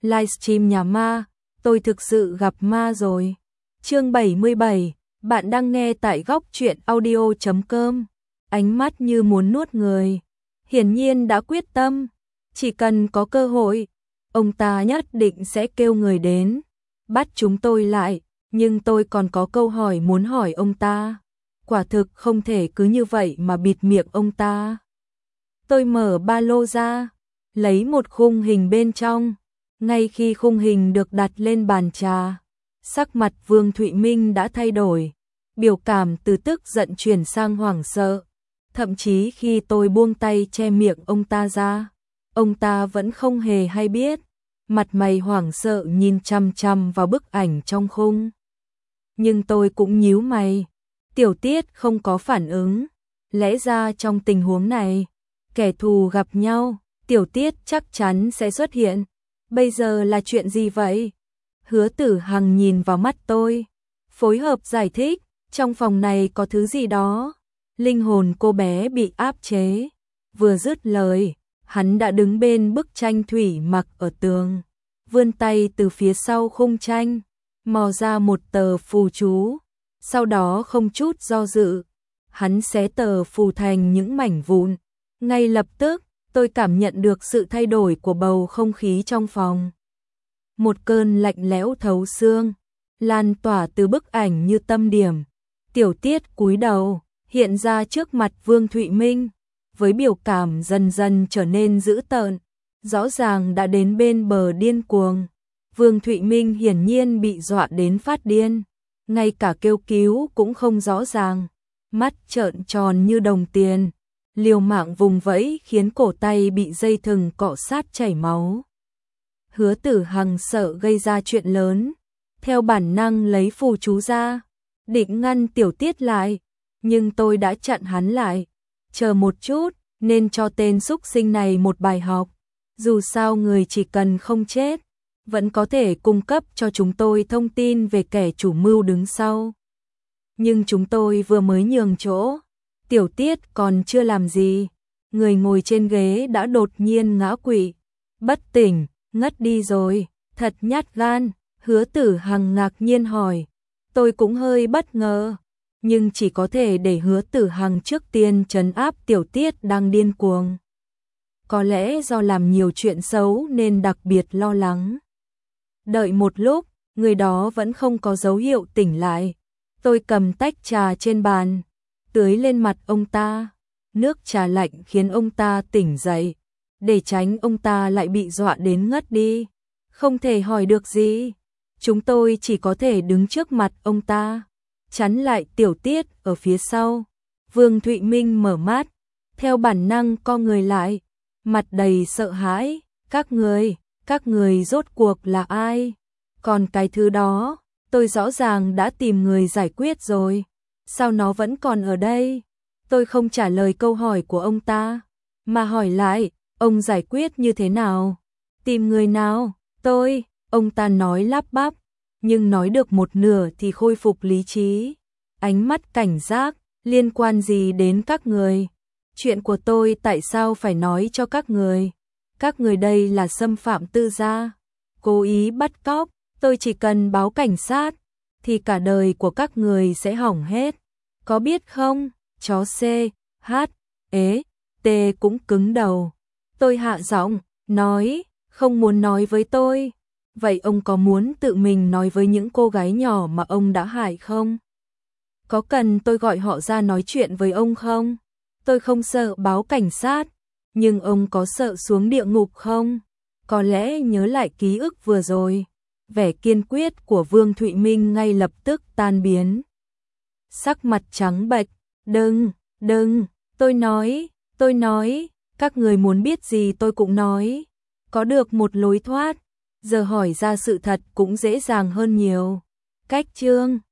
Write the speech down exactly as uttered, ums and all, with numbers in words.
livestream nhà ma, tôi thực sự gặp ma rồi. Chương bảy mươi bảy, bạn đang nghe tại góc truyện audio chấm com. Ánh mắt như muốn nuốt người. Hiển nhiên đã quyết tâm, chỉ cần có cơ hội, ông ta nhất định sẽ kêu người đến, bắt chúng tôi lại, nhưng tôi còn có câu hỏi muốn hỏi ông ta. Quả thực không thể cứ như vậy mà bịt miệng ông ta. Tôi mở ba lô ra, lấy một khung hình bên trong. Ngay khi khung hình được đặt lên bàn trà, sắc mặt Vương Thụy Minh đã thay đổi, biểu cảm từ tức giận chuyển sang hoảng sợ. Thậm chí khi tôi buông tay che miệng ông ta ra, ông ta vẫn không hề hay biết, mặt mày hoảng sợ nhìn chằm chằm vào bức ảnh trong khung. Nhưng tôi cũng nhíu mày, Tiểu Tiết không có phản ứng, lẽ ra trong tình huống này, kẻ thù gặp nhau, Tiểu Tiết chắc chắn sẽ xuất hiện. Bây giờ là chuyện gì vậy? Hứa Tử Hằng nhìn vào mắt tôi, phối hợp giải thích, trong phòng này có thứ gì đó. Linh hồn cô bé bị áp chế. Vừa dứt lời, hắn đã đứng bên bức tranh thủy mặc ở tường, vươn tay từ phía sau khung tranh, mò ra một tờ phù chú, sau đó không chút do dự, hắn xé tờ phù thành những mảnh vụn. Ngay lập tức, tôi cảm nhận được sự thay đổi của bầu không khí trong phòng. Một cơn lạnh lẽo thấu xương, lan tỏa từ bức ảnh như tâm điểm. Tiểu Tiết cúi đầu, hiện ra trước mặt Vương Thụy Minh, với biểu cảm dần dần trở nên dữ tợn, rõ ràng đã đến bên bờ điên cuồng. Vương Thụy Minh hiển nhiên bị dọa đến phát điên, ngay cả kêu cứu cũng không rõ ràng, mắt trợn tròn như đồng tiền, liều mạng vùng vẫy khiến cổ tay bị dây thừng cọ sát chảy máu. Hứa Tử Hằng sợ gây ra chuyện lớn, theo bản năng lấy phù chú ra, định ngăn Tiểu Tiết lại, nhưng tôi đã chặn hắn lại. Chờ một chút, nên cho tên xúc sinh này một bài học. Dù sao người chỉ cần không chết, vẫn có thể cung cấp cho chúng tôi thông tin về kẻ chủ mưu đứng sau. Nhưng chúng tôi vừa mới nhường chỗ, Tiểu Tiết còn chưa làm gì, người ngồi trên ghế đã đột nhiên ngã quỵ, bất tỉnh, ngất đi rồi. Thật nhát gan. Hứa Tử Hằng ngạc nhiên hỏi. Tôi cũng hơi bất ngờ, nhưng chỉ có thể để Hứa Tử Hằng trước tiên trấn áp Tiểu Tiết đang điên cuồng. Có lẽ do làm nhiều chuyện xấu nên đặc biệt lo lắng. Đợi một lúc, người đó vẫn không có dấu hiệu tỉnh lại. Tôi cầm tách trà trên bàn, tưới lên mặt ông ta. Nước trà lạnh khiến ông ta tỉnh dậy, để tránh ông ta lại bị dọa đến ngất đi. Không thể hỏi được gì, chúng tôi chỉ có thể đứng trước mặt ông ta, chắn lại Tiểu Tiết ở phía sau. Vương Thụy Minh mở mắt, theo bản năng co người lại, mặt đầy sợ hãi. Các người, các người rốt cuộc là ai? Còn cái thứ đó, tôi rõ ràng đã tìm người giải quyết rồi, sao nó vẫn còn ở đây? Tôi không trả lời câu hỏi của ông ta, mà hỏi lại, ông giải quyết như thế nào? Tìm người nào? Tôi, ông ta nói lắp bắp, nhưng nói được một nửa thì khôi phục lý trí. Ánh mắt cảnh giác, liên quan gì đến các người? Chuyện của tôi tại sao phải nói cho các người? Các người đây là xâm phạm tư gia, cố ý bắt cóc, tôi chỉ cần báo cảnh sát, thì cả đời của các người sẽ hỏng hết. Có biết không? Chó C, H, ế, T cũng cứng đầu. Tôi hạ giọng, nói, không muốn nói với tôi. Vậy ông có muốn tự mình nói với những cô gái nhỏ mà ông đã hại không? Có cần tôi gọi họ ra nói chuyện với ông không? Tôi không sợ báo cảnh sát, nhưng ông có sợ xuống địa ngục không? Có lẽ nhớ lại ký ức vừa rồi, vẻ kiên quyết của Vương Thụy Minh ngay lập tức tan biến. Sắc mặt trắng bệch, đừng, đừng, tôi nói, tôi nói, các người muốn biết gì tôi cũng nói. Có được một lối thoát, giờ hỏi ra sự thật cũng dễ dàng hơn nhiều. Cách chương